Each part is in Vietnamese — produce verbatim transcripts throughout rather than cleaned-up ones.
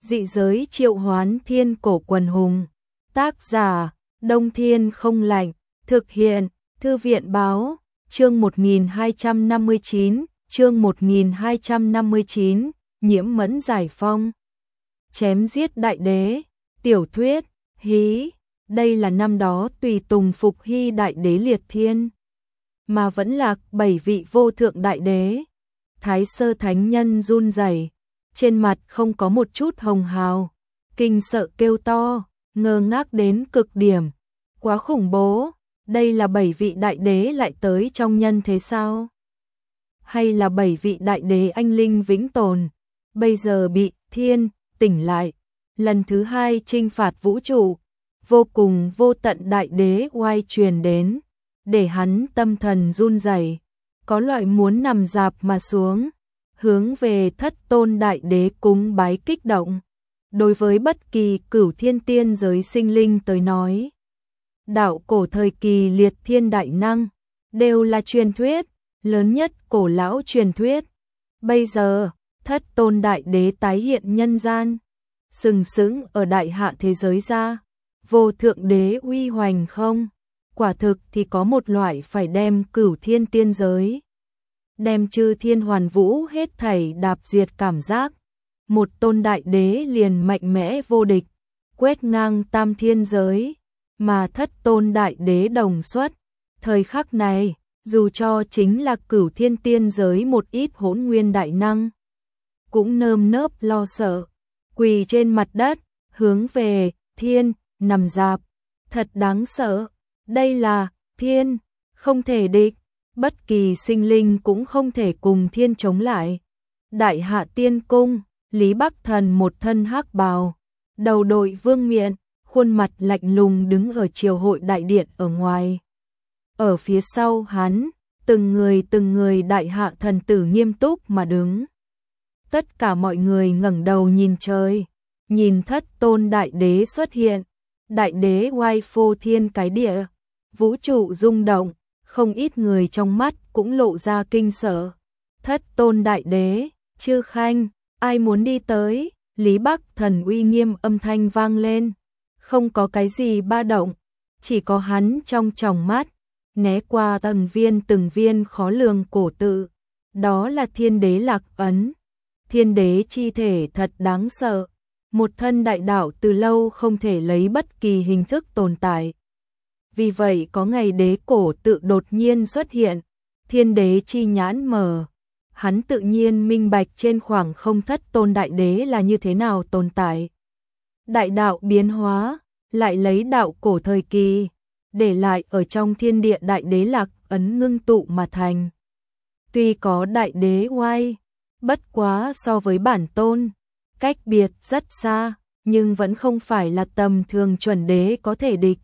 Dị giới triệu hoán thiên cổ quần hùng. Tác giả, Đông Thiên Không Lạnh. Thực hiện, Thư viện Báo. Chương một nghìn hai trăm năm mươi chín, chương một nghìn hai trăm năm mươi chín, Nhiễm Mẫn giải phong. Chém giết đại đế. Tiểu thuyết, hí. Đây là năm đó tùy tùng phục hy đại đế liệt thiên, mà vẫn lạc bảy vị vô thượng đại đế. Thái sơ thánh nhân run rẩy, trên mặt không có một chút hồng hào, kinh sợ kêu to, ngơ ngác đến cực điểm. Quá khủng bố, đây là bảy vị đại đế lại tới trong nhân thế sao? Hay là bảy vị đại đế anh linh vĩnh tồn, bây giờ bị thiên tỉnh lại, lần thứ hai chinh phạt vũ trụ, vô cùng vô tận đại đế oai truyền đến, để hắn tâm thần run rẩy, có loại muốn nằm dạp mà xuống, hướng về thất tôn đại đế cúng bái kích động. Đối với bất kỳ cửu thiên tiên giới sinh linh tới nói, đạo cổ thời kỳ liệt thiên đại năng đều là truyền thuyết lớn nhất cổ lão truyền thuyết. Bây giờ thất tôn đại đế tái hiện nhân gian, sừng sững ở đại hạ thế giới ra, vô thượng đế uy hoành không, quả thực thì có một loại phải đem cửu thiên tiên giới, đem chư thiên hoàn vũ hết thảy đạp diệt cảm giác. Một tôn đại đế liền mạnh mẽ vô địch, quét ngang tam thiên giới, mà thất tôn đại đế đồng xuất. Thời khắc này, dù cho chính là cửu thiên tiên giới một ít hỗn nguyên đại năng, cũng nơm nớp lo sợ, quỳ trên mặt đất, hướng về thiên nằm dạp. Thật đáng sợ, đây là thiên, không thể địch, bất kỳ sinh linh cũng không thể cùng thiên chống lại. Đại hạ tiên cung, Lý Bắc Thần một thân hắc bào, đầu đội vương miện, khuôn mặt lạnh lùng đứng ở triều hội đại điện ở ngoài. Ở phía sau hắn, từng người từng người đại hạ thần tử nghiêm túc mà đứng. Tất cả mọi người ngẩng đầu nhìn trời, nhìn thất tôn đại đế xuất hiện. Đại đế oai phô thiên cái địa, vũ trụ rung động, không ít người trong mắt cũng lộ ra kinh sợ. Thất tôn đại đế, Chư Khanh, ai muốn đi tới? Lý Bắc Thần uy nghiêm âm thanh vang lên, không có cái gì ba động, chỉ có hắn trong tròng mắt né qua từng viên từng viên khó lường cổ tự, đó là thiên đế lạc ấn. Thiên đế chi thể thật đáng sợ, một thân đại đạo từ lâu không thể lấy bất kỳ hình thức tồn tại. Vì vậy có ngày đế cổ tự đột nhiên xuất hiện, thiên đế chi nhãn mở, hắn tự nhiên minh bạch trên khoảng không thất tôn đại đế là như thế nào tồn tại. Đại đạo biến hóa, lại lấy đạo cổ thời kỳ, để lại ở trong thiên địa đại đế lạc ấn ngưng tụ mà thành. Tuy có đại đế oai, bất quá so với bản tôn, cách biệt rất xa, nhưng vẫn không phải là tầm thường chuẩn đế có thể địch.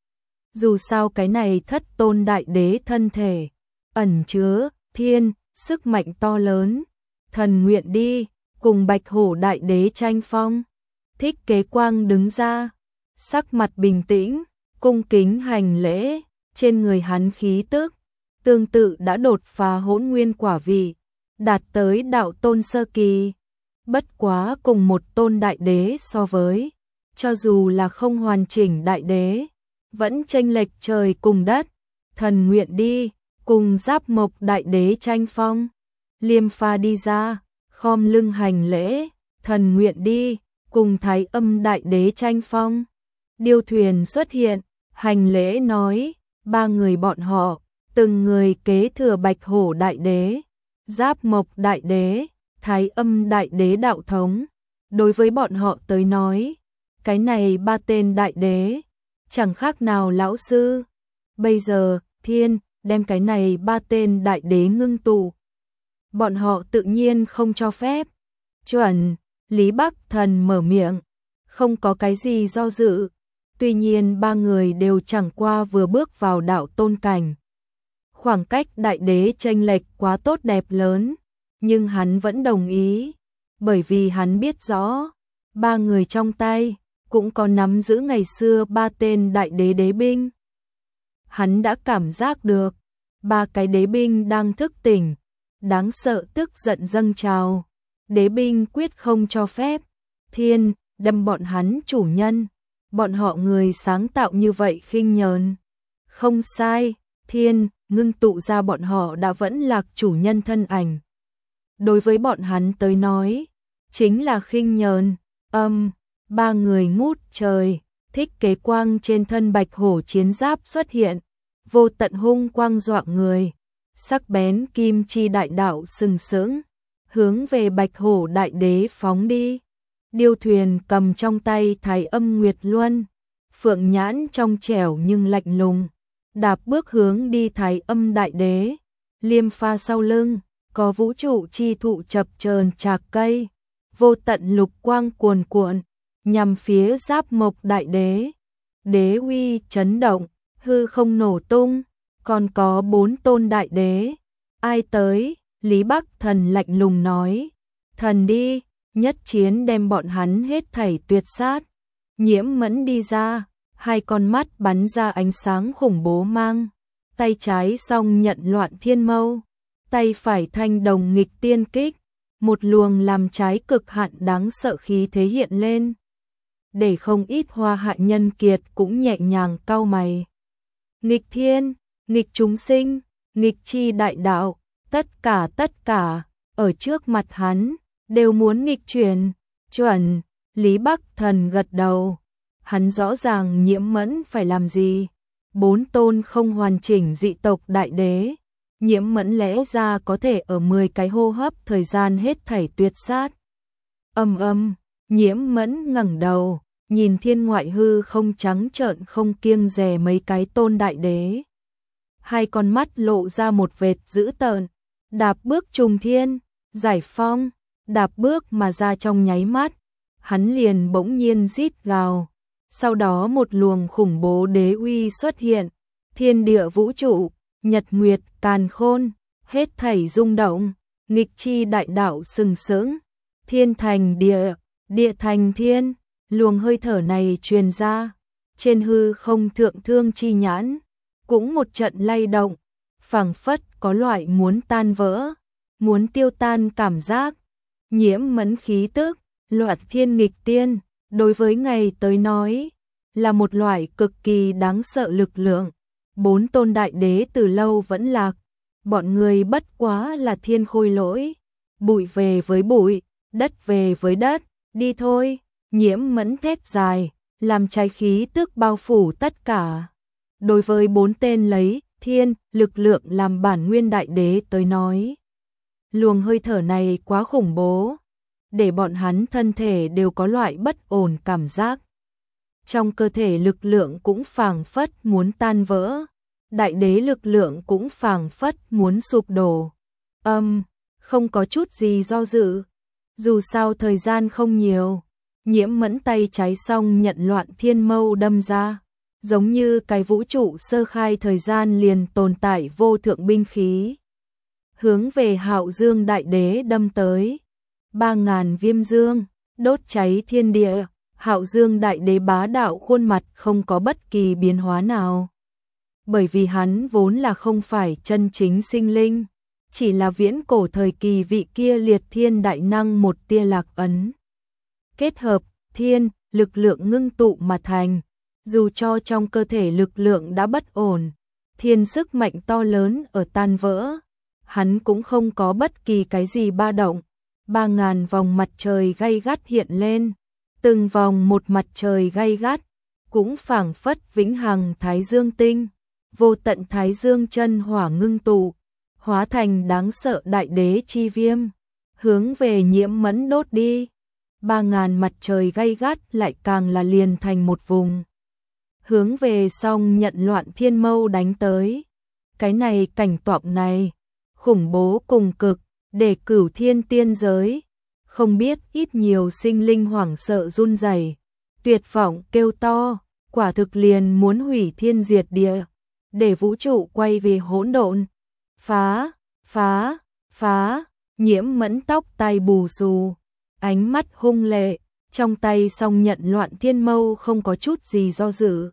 Dù sao cái này thất tôn đại đế thân thể, ẩn chứa thiên, sức mạnh to lớn. Thần nguyện đi, cùng bạch hổ đại đế tranh phong. Thích Kế Quang đứng ra, sắc mặt bình tĩnh, cung kính hành lễ, trên người hắn khí tức, tương tự đã đột phá hỗn nguyên quả vị, đạt tới đạo tôn sơ kỳ. Bất quá cùng một tôn đại đế so với, cho dù là không hoàn chỉnh đại đế, vẫn chênh lệch trời cùng đất. Thần nguyện đi, cùng Giáp Mộc đại đế tranh phong. Liêm Pha đi ra, khom lưng hành lễ. Thần nguyện đi, cùng Thái Âm đại đế tranh phong. Điêu Thuyền xuất hiện, hành lễ nói, ba người bọn họ, từng người kế thừa Bạch Hổ đại đế, Giáp Mộc đại đế, Thái Âm đại đế đạo thống. Đối với bọn họ tới nói, cái này ba tên đại đế, chẳng khác nào lão sư. Bây giờ, thiên, đem cái này ba tên đại đế ngưng tụ. Bọn họ tự nhiên không cho phép. Chuẩn, Lý Bắc Thần mở miệng, không có cái gì do dự. Tuy nhiên ba người đều chẳng qua vừa bước vào đạo tôn cảnh. Khoảng cách đại đế chênh lệch quá tốt đẹp lớn, nhưng hắn vẫn đồng ý, bởi vì hắn biết rõ, ba người trong tay cũng có nắm giữ ngày xưa ba tên đại đế đế binh. Hắn đã cảm giác được, ba cái đế binh đang thức tỉnh, đáng sợ tức giận dâng trào. Đế binh quyết không cho phép, Thiên, đâm bọn hắn chủ nhân, bọn họ người sáng tạo như vậy khinh nhờn. Không sai, Thiên, ngưng tụ ra bọn họ đã vẫn là chủ nhân thân ảnh. Đối với bọn hắn tới nói, chính là khinh nhờn. Âm, ba người ngút trời, thích kế quang trên thân bạch hổ chiến giáp xuất hiện, vô tận hung quang dọa người, sắc bén kim chi đại đạo sừng sững, hướng về bạch hổ đại đế phóng đi. Điêu thuyền cầm trong tay Thái Âm Nguyệt Luân, phượng nhãn trong trẻo nhưng lạnh lùng, đạp bước hướng đi Thái Âm đại đế, liêm pha sau lưng, có vũ trụ chi thụ chập chờn chạc cây, vô tận lục quang cuồn cuộn, nhằm phía Giáp Mộc đại đế. Đế uy chấn động, hư không nổ tung, còn có bốn tôn đại đế. Ai tới? Lý Bắc Thần lạnh lùng nói, thần đi, nhất chiến đem bọn hắn hết thảy tuyệt sát. Nhiễm Mẫn đi ra, hai con mắt bắn ra ánh sáng khủng bố mang, tay trái song nhận loạn thiên mâu, tay phải thanh đồng nghịch tiên kích, một luồng làm trái cực hạn đáng sợ khí thế hiện lên. Để không ít hoa hạ nhân kiệt cũng nhẹ nhàng cau mày. Nghịch thiên, nghịch chúng sinh, nghịch chi đại đạo, tất cả tất cả, ở trước mặt hắn, đều muốn nghịch chuyển, chuẩn. Lý Bắc Thần gật đầu, hắn rõ ràng Nhiễm Mẫn phải làm gì. Bốn tôn không hoàn chỉnh dị tộc đại đế, Nhiễm Mẫn lẽ ra có thể ở mười cái hô hấp thời gian hết thảy tuyệt sát. Âm âm, Nhiễm Mẫn ngẩng đầu, nhìn thiên ngoại hư không trắng trợn không kiêng dè mấy cái tôn đại đế. Hai con mắt lộ ra một vệt dữ tợn, đạp bước trùng thiên, giải phong, đạp bước mà ra trong nháy mắt, hắn liền bỗng nhiên rít gào. Sau đó một luồng khủng bố đế uy xuất hiện, thiên địa vũ trụ, nhật nguyệt, càn khôn, hết thảy rung động, nghịch chi đại đạo sừng sững, thiên thành địa, địa thành thiên, luồng hơi thở này truyền ra, trên hư không thượng thương chi nhãn, cũng một trận lay động, phảng phất có loại muốn tan vỡ, muốn tiêu tan cảm giác. Nhiễm Mẫn khí tức, loạt thiên nghịch tiên, đối với ngày tới nói, là một loại cực kỳ đáng sợ lực lượng. Bốn tôn đại đế từ lâu vẫn lạc, bọn người bất quá là thiên khôi lỗi, bụi về với bụi, đất về với đất, đi thôi. Nhiễm Mẫn thét dài, làm cháy khí tức bao phủ tất cả. Đối với bốn tên lấy thiên lực lượng làm bản nguyên đại đế tới nói, luồng hơi thở này quá khủng bố, để bọn hắn thân thể đều có loại bất ổn cảm giác. Trong cơ thể lực lượng cũng phảng phất muốn tan vỡ, đại đế lực lượng cũng phảng phất muốn sụp đổ. Âm, không có chút gì do dự, dù sao thời gian không nhiều. Nhiễm Mẫn tay trái xong nhận loạn thiên mâu đâm ra, giống như cái vũ trụ sơ khai thời gian liền tồn tại vô thượng binh khí, hướng về Hạo Dương đại đế đâm tới. Ba ngàn viêm dương, đốt cháy thiên địa, Hạo Dương đại đế bá đạo khuôn mặt không có bất kỳ biến hóa nào. Bởi vì hắn vốn là không phải chân chính sinh linh, chỉ là viễn cổ thời kỳ vị kia liệt thiên đại năng một tia lạc ấn. Kết hợp, thiên, lực lượng ngưng tụ mà thành, dù cho trong cơ thể lực lượng đã bất ổn, thiên sức mạnh to lớn ở tan vỡ, hắn cũng không có bất kỳ cái gì ba động. Ba ngàn vòng mặt trời gay gắt hiện lên, từng vòng một mặt trời gay gắt, cũng phảng phất vĩnh hằng thái dương tinh, vô tận thái dương chân hỏa ngưng tụ, hóa thành đáng sợ đại đế chi viêm, hướng về Nhiễm Mẫn đốt đi. Ba ngàn mặt trời gay gắt lại càng là liền thành một vùng, hướng về song nhận loạn thiên mâu đánh tới. Cái này cảnh tượng này, khủng bố cùng cực, để cửu thiên tiên giới, không biết ít nhiều sinh linh hoảng sợ run rẩy, tuyệt vọng kêu to, quả thực liền muốn hủy thiên diệt địa, để vũ trụ quay về hỗn độn. Phá, phá, phá, Nhiễm Mẫn tóc tai bù xù, ánh mắt hung lệ, trong tay song nhận loạn thiên mâu không có chút gì do dự,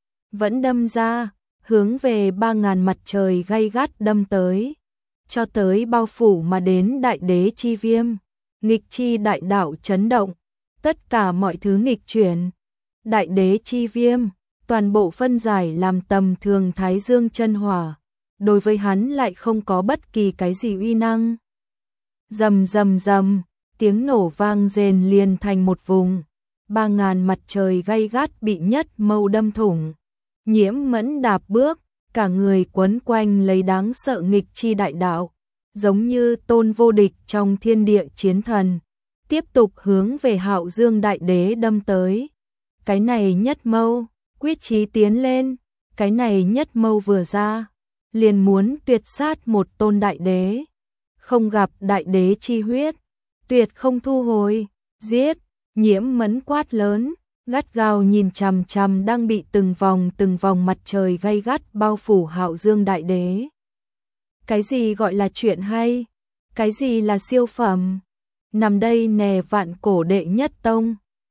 vẫn đâm ra, hướng về ba ngàn mặt trời gay gắt đâm tới, cho tới bao phủ mà đến đại đế chi viêm, nghịch chi đại đạo chấn động, tất cả mọi thứ nghịch chuyển. Đại đế chi viêm, toàn bộ phân giải làm tầm thường Thái Dương chân hỏa, đối với hắn lại không có bất kỳ cái gì uy năng. Rầm rầm rầm, tiếng nổ vang rền liền thành một vùng, ba ngàn mặt trời gay gắt bị nhất mâu đâm thủng. Nhiễm Mẫn đạp bước, cả người quấn quanh lấy đáng sợ nghịch chi đại đạo, giống như tôn vô địch trong thiên địa chiến thần, tiếp tục hướng về Hạo Dương đại đế đâm tới. Cái này nhất mâu, quyết chí tiến lên, cái này nhất mâu vừa ra, liền muốn tuyệt sát một tôn đại đế. Không gặp đại đế chi huyết, tuyệt không thu hồi, giết. Nhiễm Mẫn quát lớn, gắt gao nhìn chằm chằm đang bị từng vòng từng vòng mặt trời gay gắt bao phủ Hạo Dương đại đế. Cái gì gọi là chuyện hay? Cái gì là siêu phẩm? Nằm đây nè vạn cổ đệ nhất tông,